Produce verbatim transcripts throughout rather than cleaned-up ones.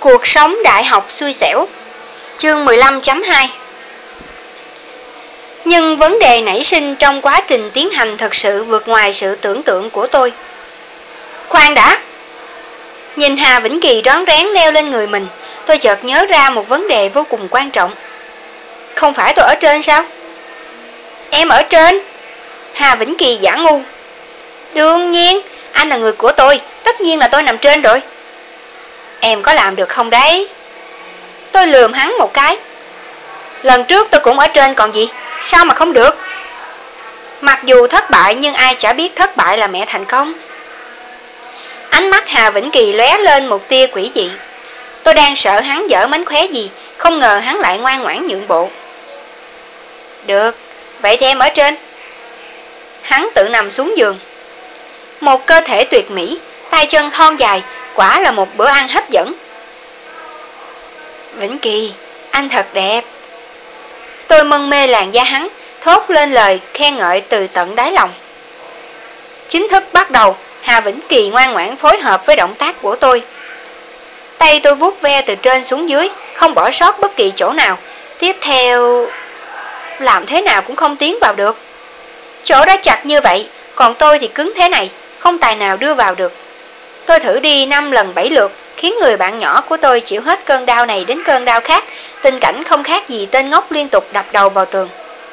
Cuộc sống đại học xui xẻo. Chương mười lăm chấm hai. Nhưng vấn đề nảy sinh trong quá trình tiến hành thật sự vượt ngoài sự tưởng tượng của tôi. Khoan đã! Nhìn Hà Vĩnh Kỳ rón rén leo lên người mình, tôi chợt nhớ ra một vấn đề vô cùng quan trọng. Không phải tôi ở trên sao? Em ở trên? Hà Vĩnh Kỳ giả ngu. Đương nhiên, anh là người của tôi, tất nhiên là tôi nằm trên rồi. Em có làm được không đấy? Tôi lườm hắn một cái. Lần trước tôi cũng ở trên còn gì, sao mà không được? Mặc dù thất bại nhưng ai chả biết thất bại là mẹ thành công. Ánh mắt Hà Vĩnh Kỳ lóe lên một tia quỷ dị. Tôi đang sợ hắn dở mánh khóe gì, không ngờ hắn lại ngoan ngoãn nhượng bộ. Được, vậy thì em ở trên. Hắn tự nằm xuống giường. Một cơ thể tuyệt mỹ, tay chân thon dài, quả là một bữa ăn hấp dẫn. Vĩnh Kỳ, anh thật đẹp. Tôi mân mê làn da hắn, thốt lên lời khen ngợi từ tận đáy lòng. Chính thức bắt đầu, Hà Vĩnh Kỳ ngoan ngoãn phối hợp với động tác của tôi. Tay tôi vuốt ve từ trên xuống dưới, không bỏ sót bất kỳ chỗ nào. Tiếp theo, làm thế nào cũng không tiến vào được. Chỗ đó chặt như vậy, còn tôi thì cứng thế này, không tài nào đưa vào được. Tôi thử đi năm lần bảy lượt, khiến người bạn nhỏ của tôi chịu hết cơn đau này đến cơn đau khác. Tình cảnh không khác gì tên ngốc liên tục đập đầu vào tường.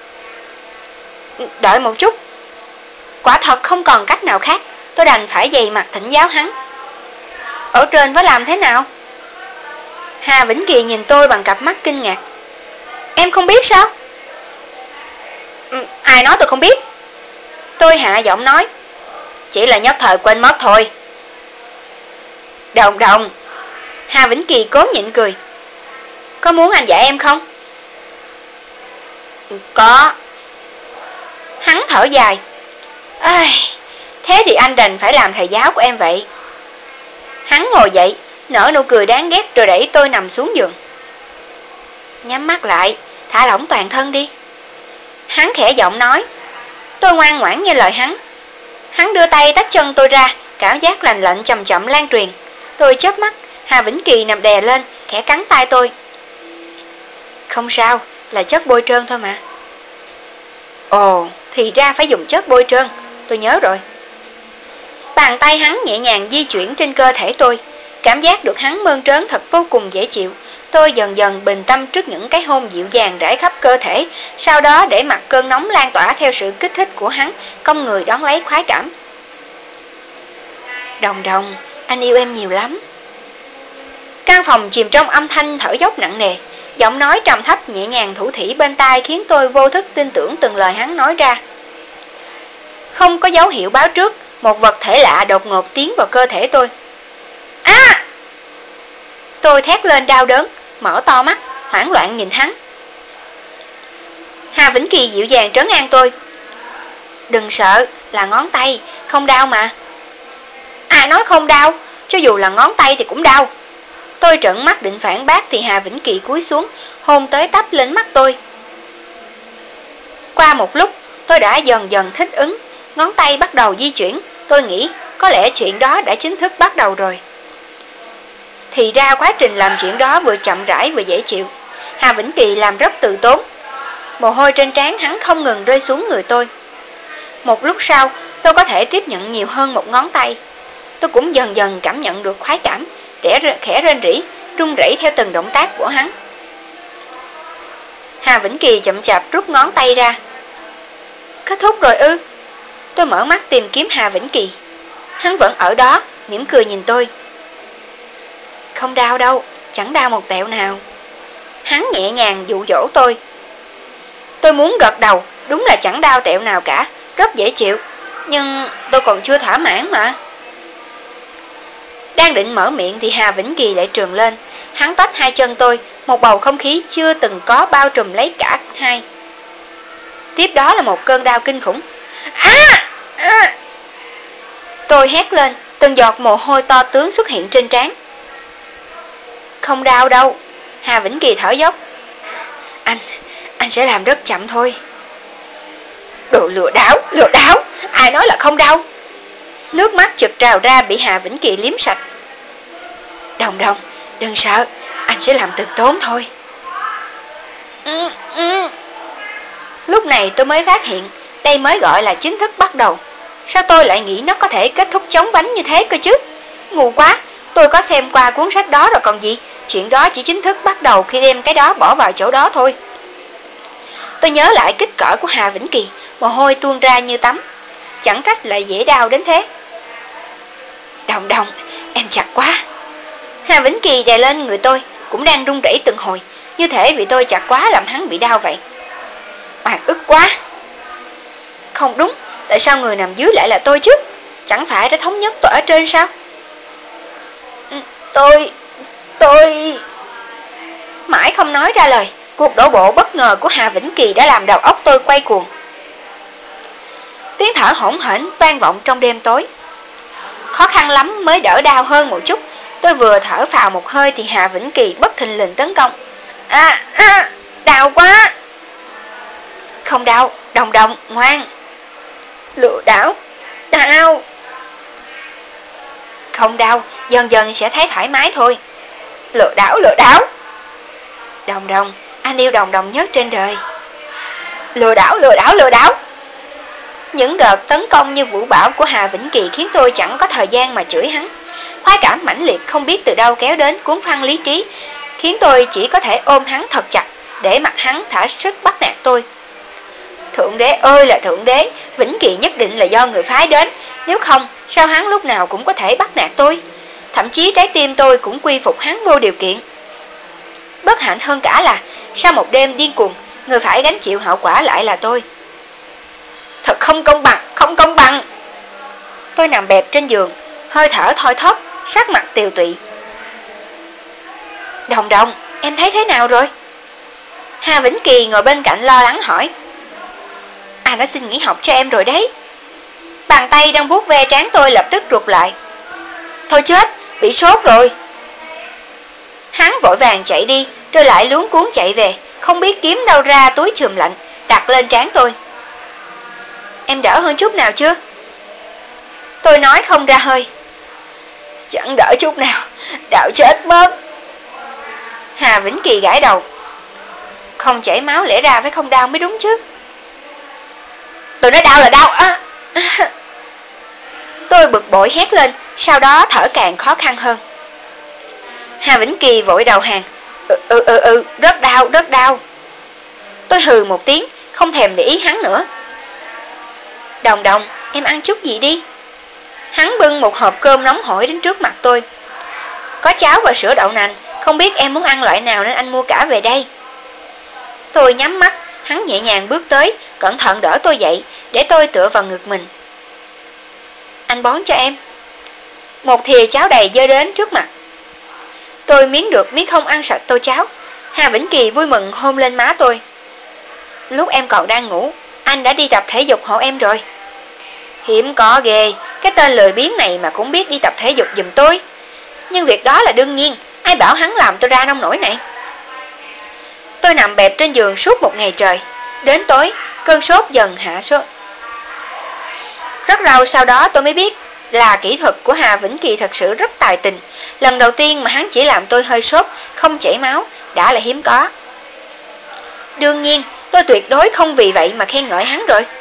Đợi một chút. Quả thật không còn cách nào khác, tôi đành phải dày mặt thỉnh giáo hắn. Ở trên phải làm thế nào? Hà Vĩnh Kỳ nhìn tôi bằng cặp mắt kinh ngạc. Em không biết sao? Ừ, ai nói tôi không biết? Tôi hạ giọng nói. Chỉ là nhất thời quên mất thôi. Đồng đồng. Hà Vĩnh Kỳ cố nhịn cười. Có muốn anh dạy em không? Có. Hắn thở dài. Ây, thế thì anh đành phải làm thầy giáo của em vậy. Hắn ngồi dậy, nở nụ cười đáng ghét rồi đẩy tôi nằm xuống giường. Nhắm mắt lại, thả lỏng toàn thân đi. Hắn khẽ giọng nói. Tôi ngoan ngoãn nghe lời hắn. Hắn đưa tay tách chân tôi ra, cảm giác lành lạnh chậm chậm lan truyền. Tôi chớp mắt, Hà Vĩnh Kỳ nằm đè lên, khẽ cắn tay tôi. Không sao, là chất bôi trơn thôi mà. Ồ, thì ra phải dùng chất bôi trơn, tôi nhớ rồi. Bàn tay hắn nhẹ nhàng di chuyển trên cơ thể tôi, cảm giác được hắn mơn trớn thật vô cùng dễ chịu. Tôi dần dần bình tâm trước những cái hôn dịu dàng rải khắp cơ thể, sau đó để mặc cơn nóng lan tỏa theo sự kích thích của hắn, cong người đón lấy khoái cảm. Đồng đồng, anh yêu em nhiều lắm. Căn phòng chìm trong âm thanh thở dốc nặng nề, giọng nói trầm thấp nhẹ nhàng thủ thỉ bên tai khiến tôi vô thức tin tưởng từng lời hắn nói ra. Không có dấu hiệu báo trước, một vật thể lạ đột ngột tiến vào cơ thể tôi. À! Tôi thét lên đau đớn, mở to mắt, hoảng loạn nhìn hắn. Hà Vĩnh Kỳ dịu dàng trấn an tôi. Đừng sợ, là ngón tay, không đau mà. Ai nói không đau, cho dù là ngón tay thì cũng đau. Tôi trợn mắt định phản bác thì Hà Vĩnh Kỳ cúi xuống, hôn tới tấp lên mắt tôi. Qua một lúc, tôi đã dần dần thích ứng, ngón tay bắt đầu di chuyển. Tôi nghĩ có lẽ chuyện đó đã chính thức bắt đầu rồi. Thì ra quá trình làm chuyện đó vừa chậm rãi vừa dễ chịu. Hà Vĩnh Kỳ làm rất từ tốn. Mồ hôi trên trán hắn không ngừng rơi xuống người tôi. Một lúc sau, tôi có thể tiếp nhận nhiều hơn một ngón tay. Tôi cũng dần dần cảm nhận được khoái cảm, khẽ rên rỉ, run rẩy theo từng động tác của hắn. Hà Vĩnh Kỳ chậm chạp rút ngón tay ra. Kết thúc rồi ư? Tôi mở mắt tìm kiếm Hà Vĩnh Kỳ. Hắn vẫn ở đó, mỉm cười nhìn tôi. Không đau đâu, chẳng đau một tẹo nào. Hắn nhẹ nhàng dụ dỗ tôi. Tôi muốn gật đầu, đúng là chẳng đau tẹo nào cả, rất dễ chịu. Nhưng tôi còn chưa thỏa mãn mà. Đang định mở miệng thì Hà Vĩnh Kỳ lại trườn lên. Hắn tách hai chân tôi, một bầu không khí chưa từng có bao trùm lấy cả hai. Tiếp đó là một cơn đau kinh khủng. À! À! Tôi hét lên, từng giọt mồ hôi to tướng xuất hiện trên trán. Không đau đâu. Hà Vĩnh Kỳ thở dốc. Anh, anh sẽ làm rất chậm thôi. Đồ lừa đảo, lừa đảo. Ai nói là không đau? Nước mắt chực trào ra bị Hà Vĩnh Kỳ liếm sạch. Đồng đồng, Đừng sợ, anh sẽ làm từ tốn thôi. Ừ, ừ. Lúc này tôi mới phát hiện đây mới gọi là chính thức bắt đầu. Sao tôi lại nghĩ nó có thể kết thúc chóng vánh như thế cơ chứ? Ngu quá, tôi có xem qua cuốn sách đó rồi còn gì. Chuyện đó chỉ chính thức bắt đầu khi đem cái đó bỏ vào chỗ đó thôi. Tôi nhớ lại kích cỡ của Hà Vĩnh Kỳ, mồ hôi tuôn ra như tắm. Chẳng trách lại dễ đau đến thế. Đồng đồng, em chặt quá. Hà Vĩnh Kỳ đè lên người tôi, cũng đang run rẩy từng hồi, như thể vì tôi chặt quá làm hắn bị đau vậy. Oan ức quá. Không đúng, tại sao người nằm dưới lại là tôi chứ? Chẳng phải đã thống nhất tôi ở trên sao? Tôi... tôi... Mãi không nói ra lời, cuộc đổ bộ bất ngờ của Hà Vĩnh Kỳ đã làm đầu óc tôi quay cuồng. Tiếng thở hỗn hển vang vọng trong đêm tối. Khó khăn lắm mới đỡ đau hơn một chút. Tôi vừa thở phào một hơi thì Hà Vĩnh Kỳ bất thình lình tấn công. À, à, đau quá. Không đau, đồng đồng, ngoan. Lừa đảo, đau. Không đau, dần dần sẽ thấy thoải mái thôi. Lừa đảo, lừa đảo. Đồng đồng, anh yêu đồng đồng nhất trên đời. Lừa đảo, lừa đảo, lừa đảo. Những đợt tấn công như vũ bão của Hà Vĩnh Kỳ khiến tôi chẳng có thời gian mà chửi hắn. Khoái cảm mãnh liệt không biết từ đâu kéo đến cuốn phăng lý trí, khiến tôi chỉ có thể ôm hắn thật chặt để mặc hắn thả sức bắt nạt tôi. Thượng đế ơi là thượng đế, Vĩnh Kỳ nhất định là do người phái đến, nếu không sao hắn lúc nào cũng có thể bắt nạt tôi. Thậm chí trái tim tôi cũng quy phục hắn vô điều kiện. Bất hạnh hơn cả là sau một đêm điên cuồng, người phải gánh chịu hậu quả lại là tôi. Thật không công bằng, không công bằng. Tôi nằm bẹp trên giường, hơi thở thoi thóp, sắc mặt tiều tụy. Đồng đồng, em thấy thế nào rồi? Hà Vĩnh Kỳ ngồi bên cạnh lo lắng hỏi. Anh đã xin nghỉ học cho em rồi đấy. Bàn tay đang vuốt ve trán tôi lập tức rụt lại. Thôi chết, bị sốt rồi. Hắn vội vàng chạy đi, rồi lại luống cuống chạy về, không biết kiếm đâu ra túi chườm lạnh, đặt lên trán tôi. Em đỡ hơn chút nào chưa? Tôi nói không ra hơi. Chẳng đỡ chút nào, đau chết mất. Hà Vĩnh Kỳ gãi đầu. Không chảy máu lẽ ra phải không đau mới đúng chứ. Tôi nói đau là đau á. Tôi bực bội hét lên, sau đó thở càng khó khăn hơn. Hà Vĩnh Kỳ vội đầu hàng. Ừ ừ ừ, ừ rất đau, rất đau. Tôi hừ một tiếng, không thèm để ý hắn nữa. Đồng đồng, em ăn chút gì đi. Hắn bưng một hộp cơm nóng hổi đến trước mặt tôi. Có cháo và sữa đậu nành, không biết em muốn ăn loại nào nên anh mua cả về đây. Tôi nhắm mắt, hắn nhẹ nhàng bước tới, cẩn thận đỡ tôi dậy, để tôi tựa vào ngực mình. Anh bón cho em. Một thìa cháo đầy dơ đến trước mặt. Tôi miếng được miếng không ăn sạch tô cháo. Hà Vĩnh Kỳ vui mừng hôn lên má tôi. Lúc em còn đang ngủ, anh đã đi tập thể dục hộ em rồi. Hiếm có ghê, cái tên lười biếng này mà cũng biết đi tập thể dục giùm tôi. Nhưng việc đó là đương nhiên, ai bảo hắn làm tôi ra nông nổi này. Tôi nằm bẹp trên giường suốt một ngày trời. Đến tối, cơn sốt dần hạ sốt. Rất lâu sau đó tôi mới biết là kỹ thuật của Hà Vĩnh Kỳ thật sự rất tài tình. Lần đầu tiên mà hắn chỉ làm tôi hơi sốt, không chảy máu, đã là hiếm có. Đương nhiên, tôi tuyệt đối không vì vậy mà khen ngợi hắn rồi.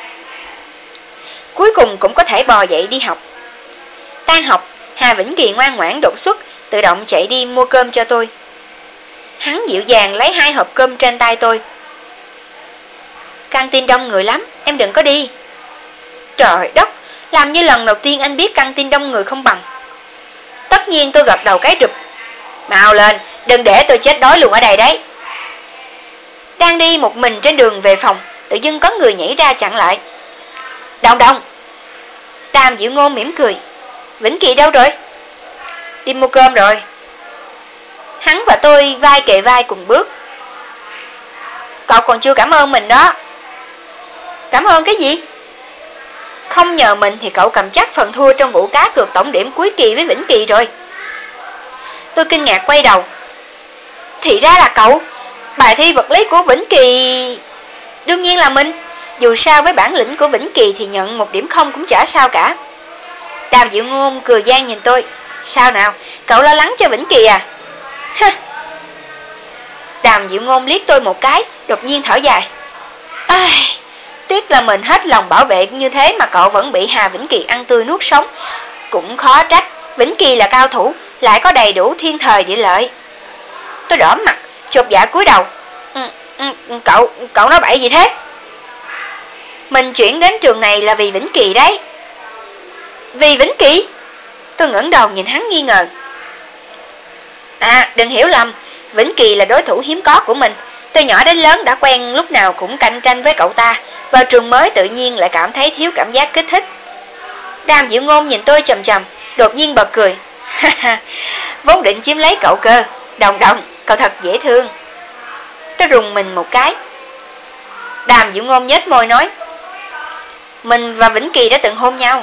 Cuối cùng cũng có thể bò dậy đi học. Tan học, Hà Vĩnh Kỳ ngoan ngoãn đột xuất, tự động chạy đi mua cơm cho tôi. Hắn dịu dàng lấy hai hộp cơm trên tay tôi. Căng tin đông người lắm, em đừng có đi. Trời đất, làm như lần đầu tiên anh biết căng tin đông người không bằng. Tất nhiên tôi gật đầu cái rụp. Mau lên, đừng để tôi chết đói luôn ở đây đấy. Đang đi một mình trên đường về phòng, tự dưng có người nhảy ra chặn lại. Đồng đồng. Đàm Diệu Ngôn mỉm cười. Vĩnh Kỳ đâu rồi? Đi mua cơm rồi. Hắn và tôi vai kề vai cùng bước. Cậu còn chưa cảm ơn mình đó. Cảm ơn cái gì? Không nhờ mình thì cậu cầm chắc phần thua trong vụ cá cược tổng điểm cuối kỳ với Vĩnh Kỳ rồi. Tôi kinh ngạc quay đầu. Thì ra là cậu. Bài thi vật lý của Vĩnh Kỳ... Đương nhiên là mình. Dù sao với bản lĩnh của Vĩnh Kỳ thì nhận một điểm không cũng chả sao cả. Đàm Diệu Ngôn cười gian nhìn tôi. Sao nào, cậu lo lắng cho Vĩnh Kỳ à? Đàm Diệu Ngôn liếc tôi một cái, đột nhiên thở dài. Ai, tiếc là mình hết lòng bảo vệ như thế mà cậu vẫn bị Hà Vĩnh Kỳ ăn tươi nuốt sống. Cũng khó trách, Vĩnh Kỳ là cao thủ, lại có đầy đủ thiên thời địa lợi. Tôi đỏ mặt, chột dạ cúi đầu. Ừ, ừ, cậu, cậu nói bậy gì thế? Mình chuyển đến trường này là vì Vĩnh Kỳ đấy. Vì Vĩnh Kỳ? Tôi ngẩng đầu nhìn hắn nghi ngờ. À, đừng hiểu lầm, Vĩnh Kỳ là đối thủ hiếm có của mình. Từ nhỏ đến lớn đã quen lúc nào cũng cạnh tranh với cậu ta. Vào trường mới tự nhiên lại cảm thấy thiếu cảm giác kích thích. Đàm Diệu Ngôn nhìn tôi chầm chầm, đột nhiên bật cười. Vốn định chiếm lấy cậu cơ. Đồng Đồng, cậu thật dễ thương. Tôi rùng mình một cái. Đàm Diệu Ngôn nhếch môi nói. Mình và Vĩnh Kỳ đã từng hôn nhau.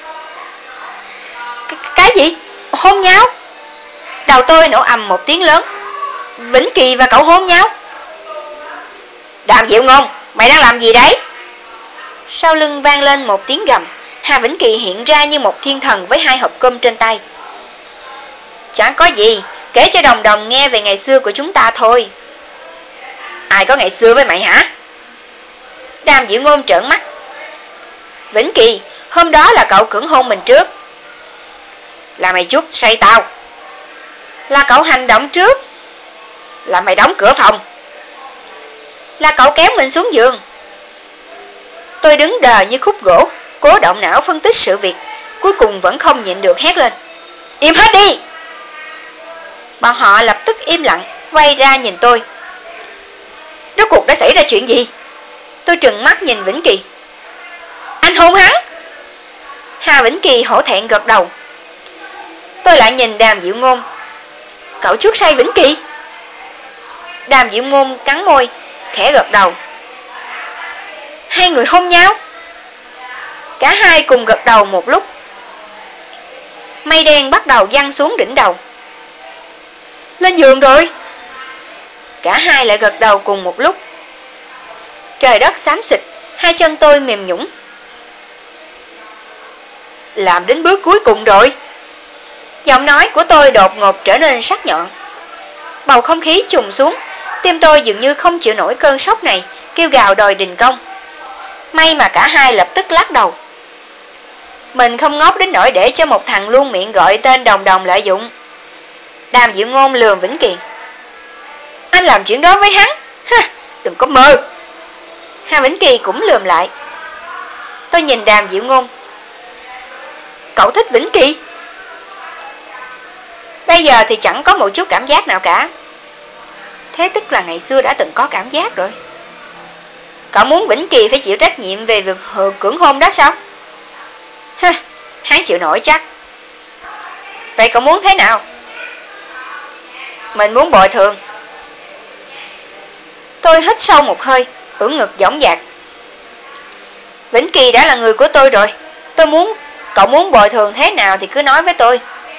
Cái, cái gì? Hôn nhau? Đầu tôi nổ ầm một tiếng lớn. Vĩnh Kỳ và cậu hôn nhau? Đàm Diệu Ngôn, mày đang làm gì đấy? Sau lưng vang lên một tiếng gầm. Hà Vĩnh Kỳ hiện ra như một thiên thần với hai hộp cơm trên tay. Chẳng có gì, kể cho Đồng Đồng nghe về ngày xưa của chúng ta thôi. Ai có ngày xưa với mày hả? Đàm Diệu Ngôn trợn mắt. Vĩnh Kỳ, hôm đó là cậu cưỡng hôn mình trước. Là mày chuốc say tao. Là cậu hành động trước. Là mày đóng cửa phòng. Là cậu kéo mình xuống giường. Tôi đứng đờ như khúc gỗ, cố động não phân tích sự việc, cuối cùng vẫn không nhịn được hét lên. Im hết đi! Bọn họ lập tức im lặng, quay ra nhìn tôi. Rốt cuộc đã xảy ra chuyện gì? Tôi trừng mắt nhìn Vĩnh Kỳ. Anh hôn hắn! Hà Vĩnh Kỳ hổ thẹn gật đầu. Tôi lại nhìn Đàm Diệu Ngôn. Cậu chuốc say Vĩnh Kỳ? Đàm Diệu Ngôn cắn môi, khẽ gật đầu. Hai người hôn nhau? Cả hai cùng gật đầu một lúc. Mây đen bắt đầu giăng xuống đỉnh đầu. Lên giường rồi. Cả hai lại gật đầu cùng một lúc. Trời đất xám xịt, hai chân tôi mềm nhũn. Làm đến bước cuối cùng rồi. Giọng nói của tôi đột ngột trở nên sắc nhọn. Bầu không khí trùng xuống, tim tôi dường như không chịu nổi cơn sốc này, kêu gào đòi đình công. May mà cả hai lập tức lắc đầu. Mình không ngốc đến nỗi để cho một thằng luôn miệng gọi tên Đồng Đồng lợi dụng. Đàm Diệu Ngôn lườm Vĩnh Kỳ. Anh làm chuyện đó với hắn? Ha, đừng có mơ. Hà Vĩnh Kỳ cũng lườm lại. Tôi nhìn Đàm Diệu Ngôn. Cậu thích Vĩnh Kỳ? Bây giờ thì chẳng có một chút cảm giác nào cả. Thế tức là ngày xưa đã từng có cảm giác rồi. Cậu muốn Vĩnh Kỳ phải chịu trách nhiệm về việc cưỡng hôn đó sao? Ha, hắn chịu nổi chắc. Vậy cậu muốn thế nào? Mình muốn bồi thường. Tôi hít sâu một hơi, ưỡn ngực dõng dạc. Vĩnh Kỳ đã là người của tôi rồi. Tôi muốn, cậu muốn bồi thường thế nào thì cứ nói với tôi.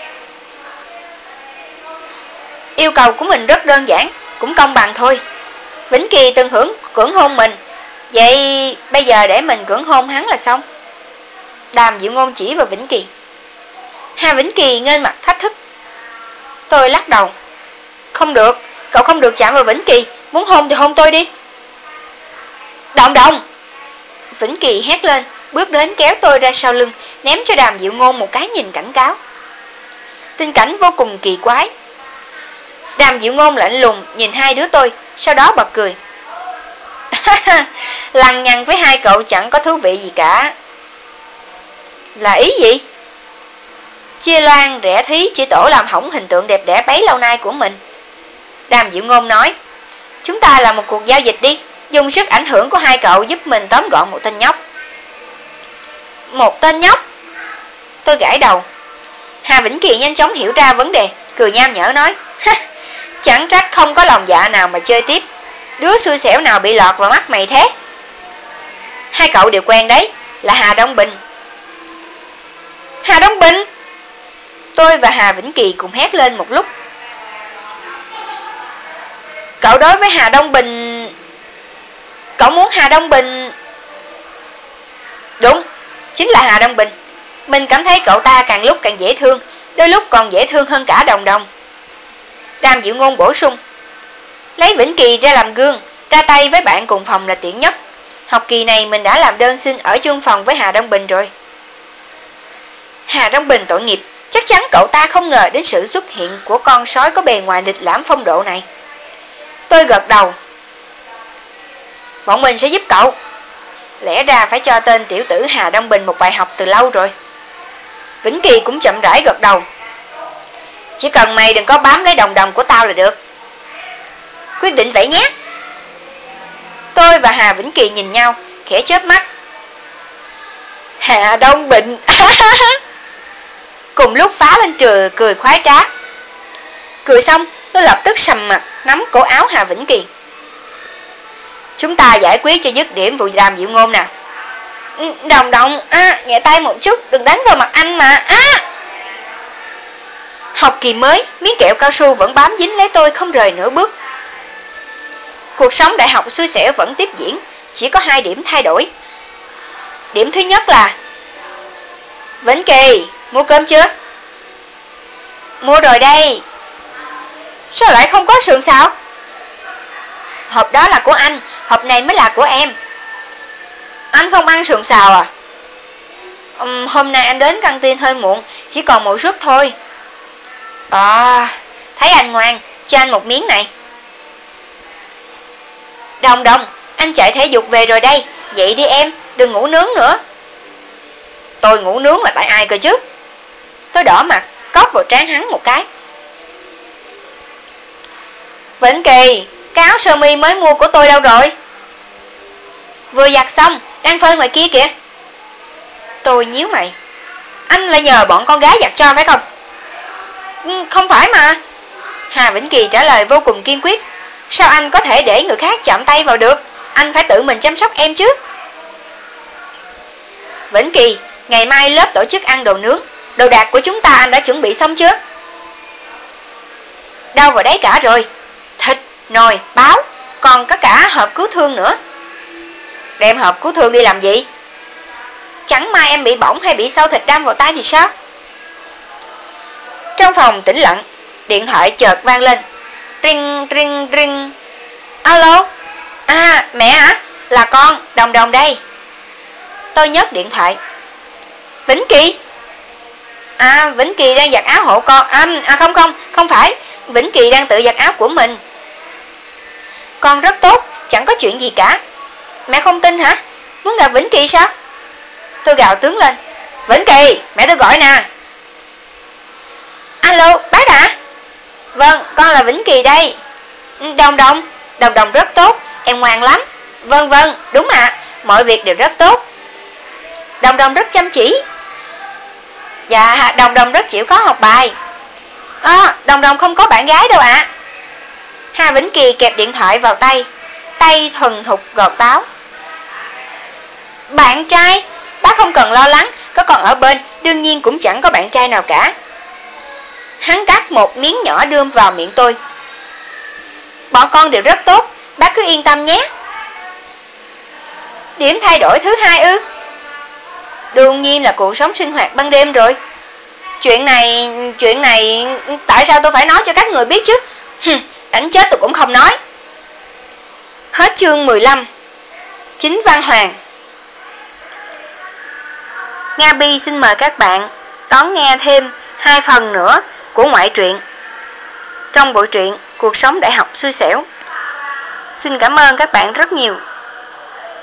Yêu cầu của mình rất đơn giản, cũng công bằng thôi. Vĩnh Kỳ từng hưởng cưỡng hôn mình. Vậy bây giờ để mình cưỡng hôn hắn là xong. Đàm Diệu Ngôn chỉ vào Vĩnh Kỳ. Hà Vĩnh Kỳ nghênh mặt thách thức. Tôi lắc đầu. Không được, cậu không được chạm vào Vĩnh Kỳ. Muốn hôn thì hôn tôi đi. Đồng Đồng! Vĩnh Kỳ hét lên, bước đến kéo tôi ra sau lưng, ném cho Đàm Diệu Ngôn một cái nhìn cảnh cáo. Tình cảnh vô cùng kỳ quái. Đàm Diệu Ngôn lạnh lùng nhìn hai đứa tôi, sau đó bật cười. Lằng nhằng với hai cậu chẳng có thú vị gì cả. Là ý gì? Chia loan rẻ thí chỉ tổ làm hỏng hình tượng đẹp đẽ bấy lâu nay của mình. Đàm Diệu Ngôn nói. Chúng ta làm một cuộc giao dịch đi. Dùng sức ảnh hưởng của hai cậu giúp mình tóm gọn một tên nhóc. Một tên nhóc? Tôi gãi đầu. Hà Vĩnh Kỳ nhanh chóng hiểu ra vấn đề, cười nham nhở nói. Chẳng trách không có lòng dạ nào mà chơi tiếp. Đứa xui xẻo nào bị lọt vào mắt mày thế? Hai cậu đều quen đấy, là Hà Đông Bình. Hà Đông Bình? Tôi và Hà Vĩnh Kỳ cùng hét lên một lúc. Cậu đối với Hà Đông Bình... Cậu muốn Hà Đông Bình... Đúng, chính là Hà Đông Bình. Mình cảm thấy cậu ta càng lúc càng dễ thương, đôi lúc còn dễ thương hơn cả Đồng Đồng. Đàm Diệu Ngôn bổ sung. Lấy Vĩnh Kỳ ra làm gương, ra tay với bạn cùng phòng là tiện nhất. Học kỳ này mình đã làm đơn xin ở chung phòng với Hà Đông Bình rồi. Hà Đông Bình tội nghiệp, chắc chắn cậu ta không ngờ đến sự xuất hiện của con sói có bề ngoài lịch lãm phong độ này. Tôi gật đầu. Bọn mình sẽ giúp cậu. Lẽ ra phải cho tên tiểu tử Hà Đông Bình một bài học từ lâu rồi. Vĩnh Kỳ cũng chậm rãi gật đầu. Chỉ cần mày đừng có bám lấy đồng đồng của tao là được. Quyết định vậy nhé. Tôi và Hà Vĩnh Kỳ nhìn nhau, khẽ chớp mắt. Hà Đông Bình. Cùng lúc phá lên trừ cười khoái trá. Cười xong, tôi lập tức sầm mặt, nắm cổ áo Hà Vĩnh Kỳ. Chúng ta giải quyết cho dứt điểm vụ Đàm Diệu Ngôn nào. Đồng đồng, à, nhẹ tay một chút, đừng đánh vào mặt anh mà. À. Học kỳ mới, miếng kẹo cao su vẫn bám dính lấy tôi không rời nửa bước. Cuộc sống đại học xui xẻo vẫn tiếp diễn, chỉ có hai điểm thay đổi. Điểm thứ nhất là Vĩnh Kỳ, mua cơm chưa? Mua rồi đây. Sao lại không có sườn xào? Hộp đó là của anh, hộp này mới là của em. Anh không ăn sườn xào à? Uhm, hôm nay anh đến căng tin hơi muộn, chỉ còn một suất thôi. À, thấy anh ngoan, cho anh một miếng này. Đồng đồng, anh chạy thể dục về rồi đây, dậy đi em, đừng ngủ nướng nữa. Tôi ngủ nướng là tại ai cơ chứ? Tôi đỏ mặt, cóp vào trán hắn một cái. Vĩnh Kỳ, cái áo sơ mi mới mua của tôi đâu rồi? Vừa giặt xong, đang phơi ngoài kia kìa. Tôi nhíu mày. Anh lại nhờ bọn con gái giặt cho phải không? Ừ, không phải mà. Hà Vĩnh Kỳ trả lời vô cùng kiên quyết. Sao anh có thể để người khác chạm tay vào được? Anh phải tự mình chăm sóc em chứ. Vĩnh Kỳ, ngày mai lớp tổ chức ăn đồ nướng. Đồ đạc của chúng ta anh đã chuẩn bị xong chưa? Đâu vào đấy cả rồi. Thịt, nồi, báo, còn có cả hộp cứu thương nữa. Đem hộp cứu thương đi làm gì? Chẳng may em bị bỏng hay bị sâu thịt đâm vào tay thì sao? Trong phòng tĩnh lặng, điện thoại chợt vang lên. Ring ring ring. Alo. À, mẹ hả? Là con, Đồng Đồng đây. Tôi nhấc điện thoại. Vĩnh Kỳ. À, Vĩnh Kỳ đang giặt áo hộ con. À, à không không, không phải. Vĩnh Kỳ đang tự giặt áo của mình. Con rất tốt, chẳng có chuyện gì cả. Mẹ không tin hả? Muốn gặp Vĩnh Kỳ sao? Tôi gào tướng lên. Vĩnh Kỳ, mẹ tôi gọi nè. Alo, bác hả? Vâng, con là Vĩnh Kỳ đây. Đồng Đồng, Đồng Đồng rất tốt, em ngoan lắm. Vâng vâng, đúng ạ, à, mọi việc đều rất tốt. Đồng Đồng rất chăm chỉ. Dạ, Đồng Đồng rất chịu khó học bài. À, Đồng Đồng không có bạn gái đâu ạ. À. Hà Vĩnh Kỳ kẹp điện thoại vào tay, tay thuần thục gọt táo. Bạn trai? Bác không cần lo lắng, có con ở bên, đương nhiên cũng chẳng có bạn trai nào cả. Hắn cắt một miếng nhỏ đưa vào miệng tôi. Bọn con đều rất tốt, bác cứ yên tâm nhé. Điểm thay đổi thứ hai ư? Đương nhiên là cuộc sống sinh hoạt ban đêm rồi. Chuyện này, chuyện này, tại sao tôi phải nói cho các người biết chứ? Đánh chết tôi cũng không nói. Hết chương mười lăm. Chính Văn Hoàng. Nga Bi xin mời các bạn đón nghe thêm hai phần nữa của ngoại truyện trong bộ truyện Cuộc sống đại học xui xẻo. Xin cảm ơn các bạn rất nhiều.